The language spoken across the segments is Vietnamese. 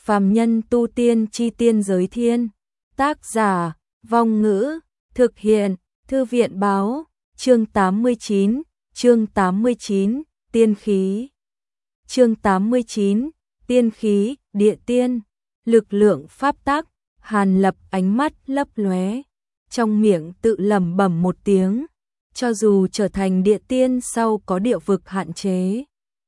Phàm nhân tu tiên chi tiên giới thiên. Tác giả, Vong Ngữ, thực hiện, Thư viện báo, chương 89, tiên khí. Chương 89, tiên khí, địa tiên, lực lượng pháp tắc. Hàn Lập ánh mắt lấp lóe, trong miệng tự lẩm bẩm một tiếng, cho dù trở thành địa tiên sau có địa vực hạn chế.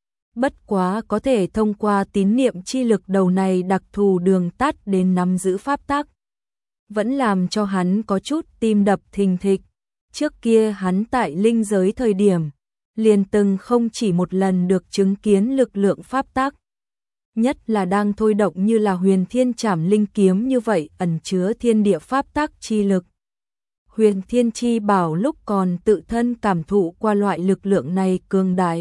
Bất quá có thể thông qua tín niệm chi lực đầu này đặc thù đường tắt đến nắm giữ pháp tắc. Vẫn làm cho hắn có chút tim đập thình thịch. Trước kia hắn tại linh giới thời điểm, liền từng không chỉ một lần được chứng kiến lực lượng pháp tắc. Nhất là đang thôi động như là Huyền Thiên Trảm Linh kiếm như vậy ẩn chứa thiên địa pháp tắc chi lực. Huyền Thiên Chi Bảo lúc còn tự thân cảm thụ qua loại lực lượng này cường đại.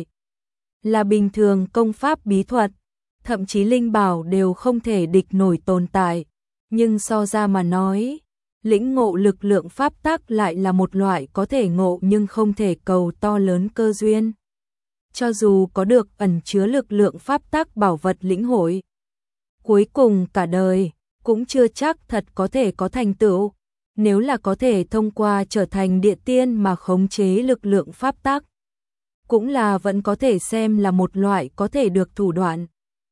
Là bình thường công pháp bí thuật, thậm chí linh bảo đều không thể địch nổi tồn tại. Nhưng so ra mà nói, lĩnh ngộ lực lượng pháp tắc lại là một loại có thể ngộ nhưng không thể cầu to lớn cơ duyên. Cho dù có được ẩn chứa lực lượng pháp tắc bảo vật lĩnh hội, cuối cùng cả đời cũng chưa chắc thật có thể có thành tựu. Nếu là có thể thông qua trở thành địa tiên mà khống chế lực lượng pháp tắc, cũng là vẫn có thể xem là một loại có thể được thủ đoạn.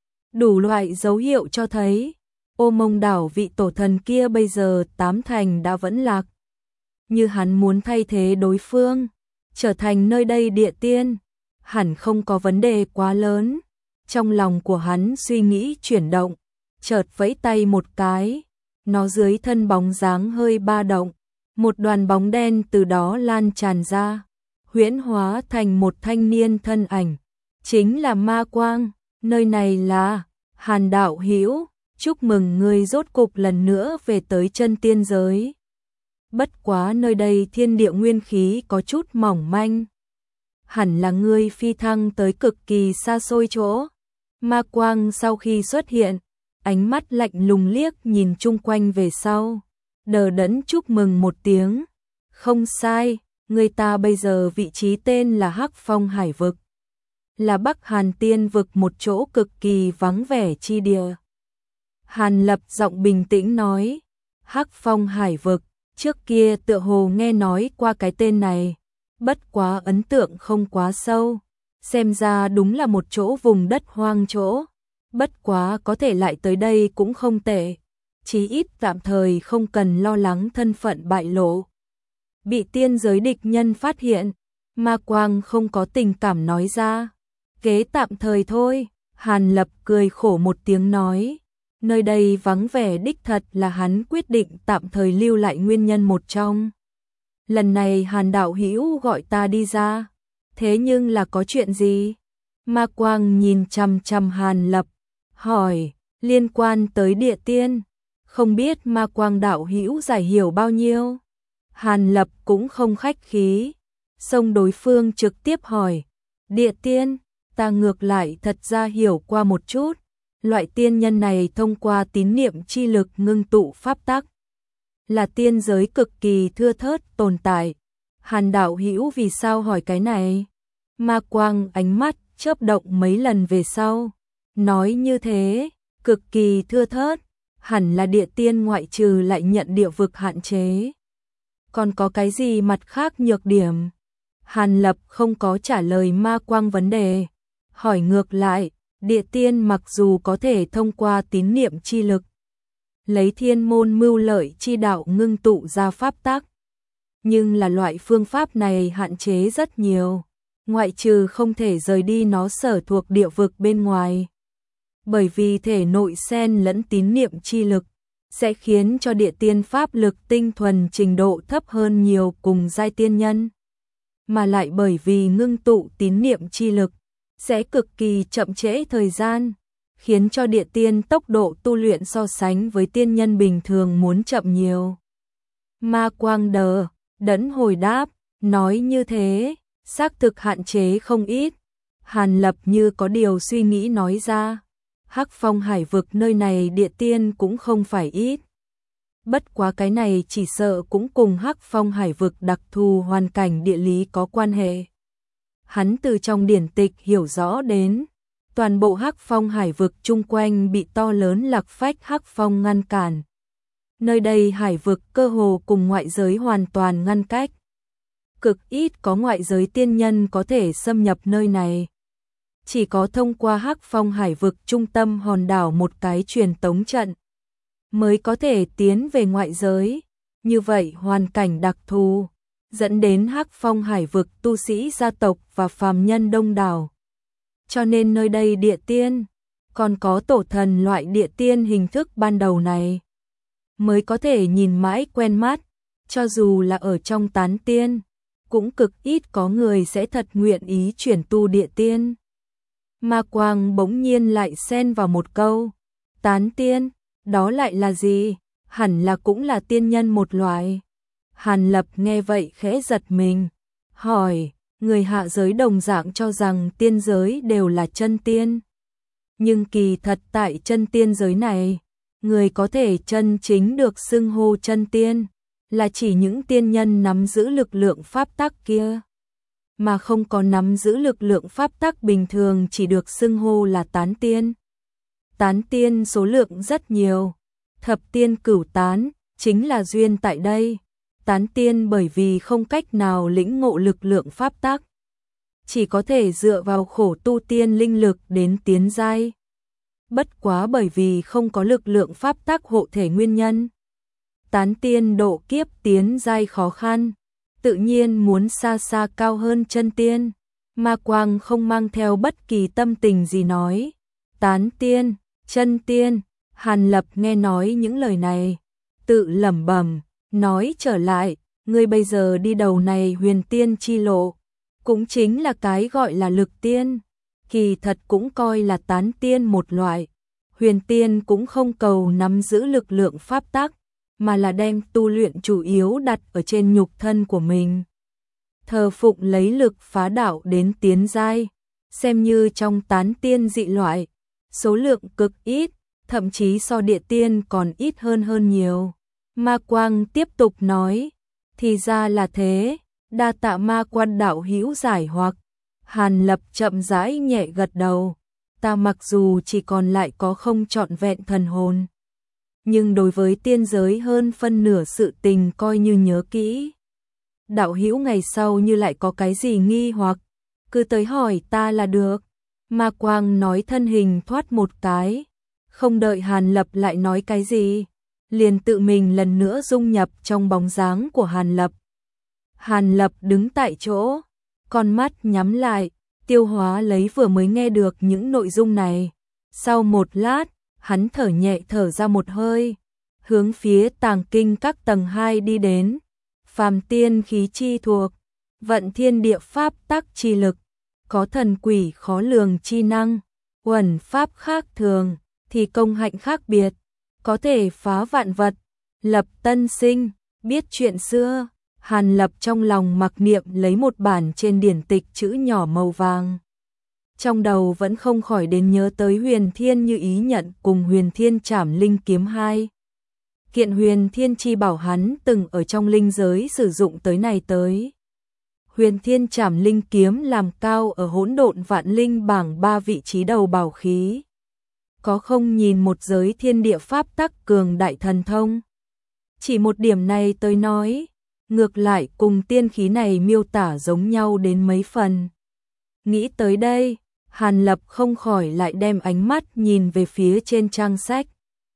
Đủ loại dấu hiệu cho thấy, Ô Mông đảo vị tổ thần kia bây giờ 8 thành đã vẫn lạc. Như hắn muốn thay thế đối phương, trở thành nơi đây địa tiên, hẳn không có vấn đề quá lớn. Trong lòng của hắn suy nghĩ chuyển động, chợt vẫy tay một cái, nó dưới thân bóng dáng hơi ba động, một đoàn bóng đen từ đó lan tràn ra, huyễn hóa thành một thanh niên thân ảnh, chính là Ma Quang. Nơi này là Hàn đạo hữu, chúc mừng ngươi rốt cục lần nữa về tới chân tiên giới. Bất quá nơi đây thiên địa nguyên khí có chút mỏng manh, hẳn là ngươi phi thăng tới cực kỳ xa xôi chỗ. Ma Quang sau khi xuất hiện, ánh mắt lạnh lùng liếc nhìn chung quanh về sau, đờ đẫn chúc mừng một tiếng. Không sai, người ta bây giờ vị trí tên là Hắc Phong Hải Vực, là Bắc Hàn Tiên Vực, một chỗ cực kỳ vắng vẻ chi địa. Hàn Lập giọng bình tĩnh nói, Hắc Phong Hải Vực, trước kia tựa hồ nghe nói qua cái tên này, bất quá ấn tượng không quá sâu, xem ra đúng là một chỗ vùng đất hoang chỗ. Bất quá có thể lại tới đây cũng không tệ, chí ít tạm thời không cần lo lắng thân phận bại lộ, bị tiên giới địch nhân phát hiện. Ma Quang không có tình cảm nói ra, kế tạm thời thôi. Hàn Lập cười khổ một tiếng nói, nơi đây vắng vẻ đích thật là hắn quyết định tạm thời lưu lại nguyên nhân một trong. Lần này Hàn đạo hữu gọi ta đi ra, thế nhưng là có chuyện gì? Ma Quang nhìn chằm chằm Hàn Lập, hỏi, liên quan tới địa tiên, không biết Ma Quang đạo hữu giải hiểu bao nhiêu? Hàn Lập cũng không khách khí, xông đối phương trực tiếp hỏi, địa tiên, ta ngược lại thật ra hiểu qua một chút, loại tiên nhân này thông qua tín niệm chi lực ngưng tụ pháp tắc, là tiên giới cực kỳ thưa thớt tồn tại. Hàn đạo hữu vì sao hỏi cái này? Ma Quang ánh mắt chớp động mấy lần về sau, nói như thế, cực kỳ thưa thớt, hẳn là địa tiên ngoại trừ lại nhận địa vực hạn chế. Còn có cái gì mặt khác nhược điểm? Hàn Lập không có trả lời Ma Quang vấn đề, hỏi ngược lại, địa tiên mặc dù có thể thông qua tín niệm chi lực, lấy thiên môn mưu lợi chi đạo ngưng tụ ra pháp tắc, nhưng là loại phương pháp này hạn chế rất nhiều, ngoại trừ không thể rời đi nó sở thuộc địa vực bên ngoài. Bởi vì thể nội xen lẫn tín niệm chi lực, sẽ khiến cho địa tiên pháp lực tinh thuần trình độ thấp hơn nhiều cùng giai tiên nhân. Mà lại bởi vì ngưng tụ tín niệm chi lực, sẽ cực kỳ chậm trễ thời gian, khiến cho địa tiên tốc độ tu luyện so sánh với tiên nhân bình thường muốn chậm nhiều. Ma Quang đờ đẫn hồi đáp, nói như thế, xác thực hạn chế không ít. Hàn Lập như có điều suy nghĩ nói ra, Hắc Phong Hải Vực nơi này địa tiên cũng không phải ít. Bất quá cái này chỉ sợ cũng cùng Hắc Phong Hải Vực đặc thù hoàn cảnh địa lý có quan hệ. Hắn từ trong điển tịch hiểu rõ đến, Toàn bộ Hắc Phong hải vực chung quanh bị to lớn Lạc Phách Hắc Phong ngăn cản. Nơi đây hải vực cơ hồ cùng ngoại giới hoàn toàn ngăn cách. Cực ít có ngoại giới tiên nhân có thể xâm nhập nơi này. Chỉ có thông qua Hắc Phong hải vực trung tâm hòn đảo một cái truyền tống trận mới có thể tiến về ngoại giới. Như vậy hoàn cảnh đặc thù dẫn đến Hắc Phong hải vực tu sĩ gia tộc và phàm nhân đông đảo. Cho nên nơi đây địa tiên, còn có tổ thần loại địa tiên hình thức ban đầu này mới có thể nhìn mãi quen mắt, cho dù là ở trong tán tiên, cũng cực ít có người sẽ thật nguyện ý chuyển tu địa tiên. Ma Quang bỗng nhiên lại xen vào một câu, tán tiên, đó lại là gì? Hẳn là cũng là tiên nhân một loại. Hàn Lập nghe vậy khẽ giật mình, hỏi, người hạ giới đồng dạng cho rằng tiên giới đều là chân tiên. Nhưng kỳ thật tại chân tiên giới này, người có thể chân chính được xưng hô chân tiên, là chỉ những tiên nhân nắm giữ lực lượng pháp tắc kia. Mà không có nắm giữ lực lượng pháp tắc bình thường chỉ được xưng hô là tán tiên. Tán tiên số lượng rất nhiều, thập tiên cửu tán, chính là duyên tại đây. Tán tiên bởi vì không cách nào lĩnh ngộ lực lượng pháp tắc, chỉ có thể dựa vào khổ tu tiên linh lực đến tiến giai. Bất quá bởi vì không có lực lượng pháp tắc hộ thể nguyên nhân, tán tiên độ kiếp tiến giai khó khăn, tự nhiên muốn xa xa cao hơn chân tiên. Ma Quang không mang theo bất kỳ tâm tình gì nói, tán tiên, chân tiên. Hàn Lập nghe nói những lời này, tự lẩm bẩm, nói trở lại, ngươi bây giờ đi đầu này huyền tiên chi lộ, cũng chính là cái gọi là lực tiên, kỳ thật cũng coi là tán tiên một loại. Huyền tiên cũng không cầu nắm giữ lực lượng pháp tắc, mà là đem tu luyện chủ yếu đặt ở trên nhục thân của mình. Thờ phụng lấy lực phá đạo đến tiến giai, xem như trong tán tiên dị loại, số lượng cực ít, thậm chí so địa tiên còn ít hơn nhiều. Ma Quang tiếp tục nói, thì ra là thế, đa tạ Ma Quan đạo hữu giải hoặc. Hàn Lập chậm rãi nhẹ gật đầu, ta mặc dù chỉ còn lại có không trọn vẹn thần hồn, nhưng đối với tiên giới hơn phân nửa sự tình coi như nhớ kỹ. Đạo hữu ngày sau như lại có cái gì nghi hoặc, cứ tới hỏi ta là được. Ma Quang nói thân hình thoát một cái, không đợi Hàn Lập lại nói cái gì, liền tự mình lần nữa dung nhập trong bóng dáng của Hàn Lập. Hàn Lập đứng tại chỗ, con mắt nhắm lại, tiêu hóa lấy vừa mới nghe được những nội dung này. Sau một lát, hắn thở nhẹ thở ra một hơi, hướng phía tàng kinh các tầng 2 đi đến. Phàm tiên khí chi thuộc, vận thiên địa pháp tắc chi lực, có thần quỷ khó lường chi năng, uẩn pháp khác thường, thì công hạnh khác biệt, có thể phá vạn vật, lập tân sinh, biết chuyện xưa. Hàn Lập trong lòng mặc niệm lấy một bản trên điển tịch chữ nhỏ màu vàng. Trong đầu vẫn không khỏi đến nhớ tới Huyền Thiên Như Ý Nhận cùng Huyền Thiên Trảm Linh Kiếm 2. Kiện Huyền Thiên chi bảo hắn từng ở trong linh giới sử dụng tới này tới. Huyền Thiên Trảm Linh Kiếm làm cao ở hỗn độn vạn linh bảng 3 vị trí đầu bảo khí. Có không nhìn một giới thiên địa pháp tắc cường đại thần thông. Chỉ một điểm này tôi nói, ngược lại cùng tiên khí này miêu tả giống nhau đến mấy phần. Nghĩ tới đây, Hàn Lập không khỏi lại đem ánh mắt nhìn về phía trên trang sách.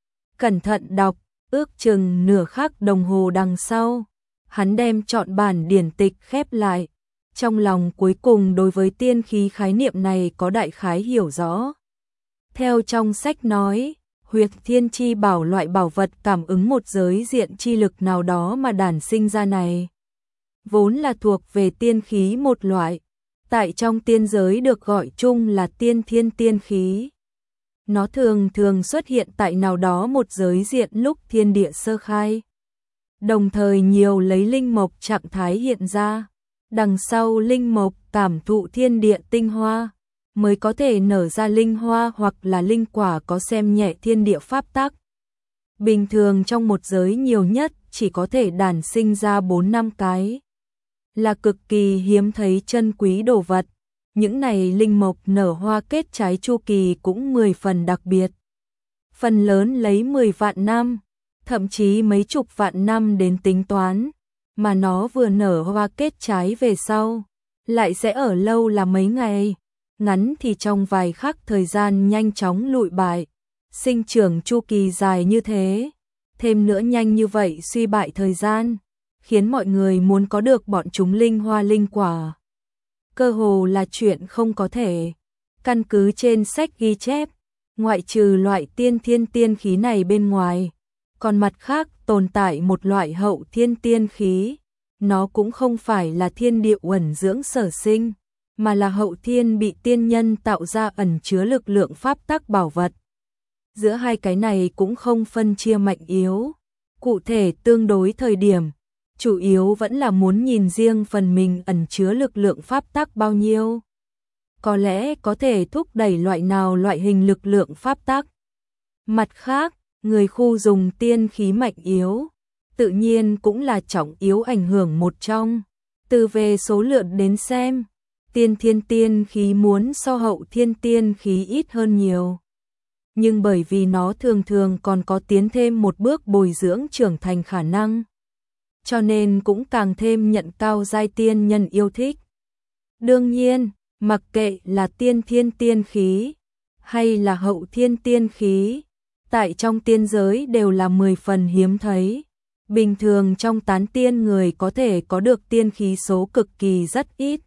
Cẩn thận đọc, ước chừng nửa khắc đồng hồ đằng sau, hắn đem trọn bản điển tịch khép lại. Trong lòng cuối cùng đối với tiên khí khái niệm này có đại khái hiểu rõ. Theo trong sách nói, Huyệt Thiên chi bảo loại bảo vật cảm ứng một giới diện chi lực nào đó mà đản sinh ra này, vốn là thuộc về tiên khí một loại, tại trong tiên giới được gọi chung là tiên thiên tiên khí. Nó thường thường xuất hiện tại nào đó một giới diện lúc thiên địa sơ khai, đồng thời nhiều lấy linh mộc trạng thái hiện ra, đằng sau linh mộc cảm thụ thiên địa tinh hoa, mới có thể nở ra linh hoa hoặc là linh quả có xem nhẹ thiên địa pháp tắc. Bình thường trong một giới nhiều nhất chỉ có thể đản sinh ra 4-5 cái, là cực kỳ hiếm thấy chân quý đồ vật, Những này linh mộc nở hoa kết trái chu kỳ cũng 10 phần đặc biệt. Phần lớn lấy 10 vạn năm, thậm chí mấy chục vạn năm đến tính toán, mà nó vừa nở hoa kết trái về sau, lại sẽ ở lâu là mấy ngày, ngắn thì trong vài khắc thời gian nhanh chóng lụi bại. Sinh trưởng chu kỳ dài như thế, thêm nữa nhanh như vậy suy bại thời gian, khiến mọi người muốn có được bọn chúng linh hoa linh quả. Cơ hồ là chuyện không có thể. Căn cứ trên sách ghi chép, ngoại trừ loại tiên thiên tiên khí này bên ngoài, còn mặt khác tồn tại một loại hậu thiên tiên khí. Nó cũng không phải là thiên địa uẩn dưỡng sở sinh, mà là hậu thiên bị tiên nhân tạo ra ẩn chứa lực lượng pháp tắc bảo vật. Giữa hai cái này cũng không phân chia mạnh yếu, cụ thể tương đối thời điểm, chủ yếu vẫn là muốn nhìn riêng phần mình ẩn chứa lực lượng pháp tắc bao nhiêu. Có lẽ có thể thúc đẩy loại nào loại hình lực lượng pháp tắc. Mặt khác, người khu dùng tiên khí mạnh yếu, tự nhiên cũng là trọng yếu ảnh hưởng một trong. Từ về số lượng đến xem, tiên thiên tiên khí muốn so hậu thiên tiên khí ít hơn nhiều. Nhưng bởi vì nó thường thường còn có tiến thêm một bước bồi dưỡng trưởng thành khả năng, cho nên cũng càng thêm nhận cao giai tiên nhân yêu thích. Đương nhiên, mặc kệ là tiên thiên tiên khí hay là hậu thiên tiên khí, tại trong tiên giới đều là 10 phần hiếm thấy. Bình thường trong tán tiên người có thể có được tiên khí số cực kỳ rất ít,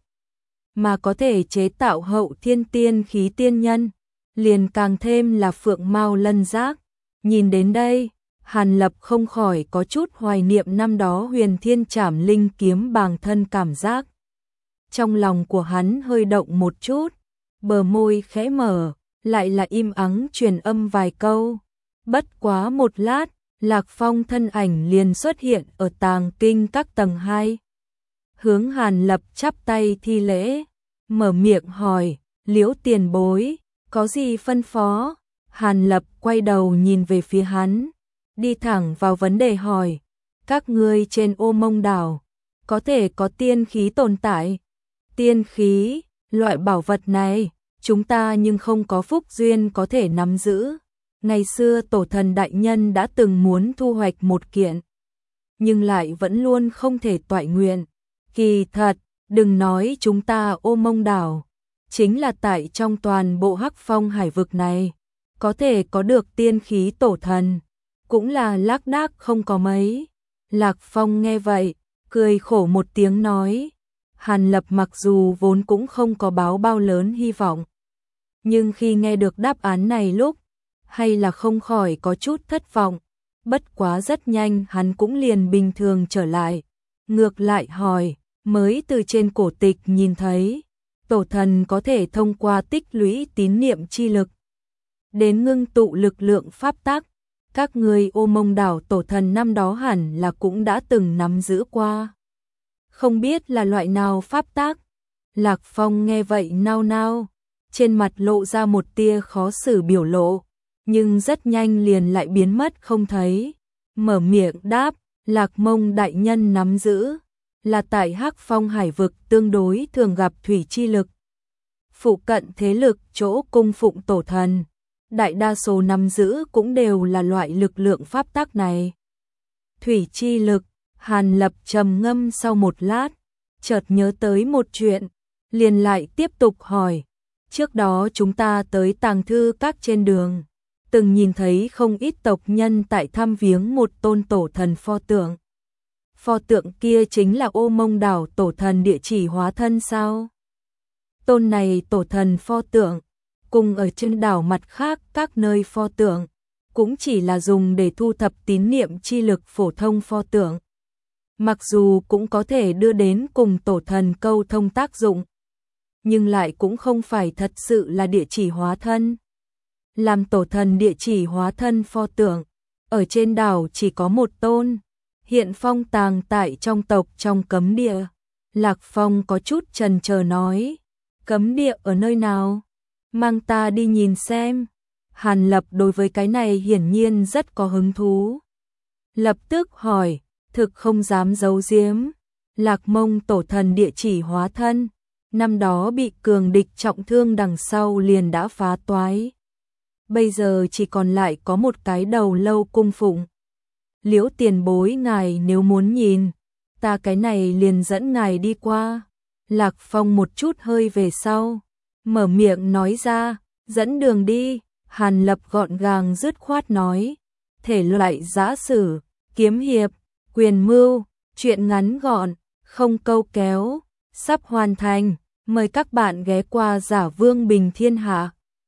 mà có thể chế tạo hậu thiên tiên khí tiên nhân, liền càng thêm là phượng mao lân giác. Nhìn đến đây, Hàn Lập không khỏi có chút hoài niệm năm đó Huyền Thiên Trảm Linh kiếm bàng thân cảm giác. Trong lòng của hắn hơi động một chút, bờ môi khẽ mở, lại là im ắng truyền âm vài câu. Bất quá một lát, Lạc Phong thân ảnh liền xuất hiện ở tàng kinh các tầng 2. Hướng Hàn Lập chắp tay thi lễ, mở miệng hỏi, Liễu tiền bối, có gì phân phó? Hàn Lập quay đầu nhìn về phía hắn, đi thẳng vào vấn đề hỏi, các ngươi trên Ô Mông đảo, có thể có tiên khí tồn tại? Tiên khí, loại bảo vật này, chúng ta nhưng không có phúc duyên có thể nắm giữ. Ngày xưa tổ thần đại nhân đã từng muốn thu hoạch một kiện, nhưng lại vẫn luôn không thể toại nguyện. Kỳ thật, đừng nói chúng ta Ô Mông đảo, chính là tại trong toàn bộ Hắc Phong hải vực này, có thể có được tiên khí tổ thần, cũng là lác đác không có mấy. Lạc Phong nghe vậy, cười khổ một tiếng nói, Hàn Lập mặc dù vốn cũng không có báo bao lớn hy vọng, nhưng khi nghe được đáp án này lúc, hay là không khỏi có chút thất vọng. Bất quá rất nhanh hắn cũng liền bình thường trở lại, ngược lại hỏi, mới từ trên cổ tịch nhìn thấy, tổ thần có thể thông qua tích lũy tín niệm chi lực đến ngưng tụ lực lượng pháp tắc. Các người Ô Mông đảo tổ thần năm đó hẳn là cũng đã từng nắm giữ qua. Không biết là loại nào pháp tắc? Lạc Phong nghe vậy nao nao, trên mặt lộ ra một tia khó xử biểu lộ, nhưng rất nhanh liền lại biến mất không thấy. Mở miệng đáp, Lạc Mông đại nhân nắm giữ, là tại Hắc Phong hải vực tương đối thường gặp thủy chi lực. Phụ cận thế lực chỗ cung phụng tổ thần, đại đa số nắm giữ cũng đều là loại lực lượng pháp tắc này. Thủy chi lực, Hàn Lập trầm ngâm sau một lát, chợt nhớ tới một chuyện, liền lại tiếp tục hỏi, trước đó chúng ta tới tàng thư các trên đường, từng nhìn thấy không ít tộc nhân tại thăm viếng một tôn tổ thần pho tượng. Pho tượng kia chính là Ô Mông đảo tổ thần địa chỉ hóa thân sao? Tôn này tổ thần pho tượng, cùng ở trên đảo mặt khác các nơi pho tượng, cũng chỉ là dùng để thu thập tín niệm chi lực phổ thông pho tượng. Mặc dù cũng có thể đưa đến cùng tổ thần câu thông tác dụng, nhưng lại cũng không phải thật sự là địa chỉ hóa thân. Làm tổ thần địa chỉ hóa thân pho tượng, ở trên đảo chỉ có một tôn, hiện phong tàng tại trong tộc trong cấm địa. Lạc Phong có chút chần chờ nói, cấm địa ở nơi nào? Mang ta đi nhìn xem. Hàn Lập đối với cái này hiển nhiên rất có hứng thú. Lập tức hỏi, thực không dám giấu giếm, Lạc Mông tổ thần địa chỉ hóa thân, năm đó bị cường địch trọng thương đằng sau liền đã phá toái. Bây giờ chỉ còn lại có một cái đầu lâu cung phụng. Liễu tiền bối ngài nếu muốn nhìn, ta cái này liền dẫn ngài đi qua. Lạc Phong một chút hơi về sau, mở miệng nói ra, dẫn đường đi. Hàn Lập gọn gàng dứt khoát nói, thể loại giã sử, kiếm hiệp, quyền mưu, truyện ngắn gọn, không câu kéo, sắp hoàn thành, mời các bạn ghé qua Giả Vương Bình Thiên Hạ.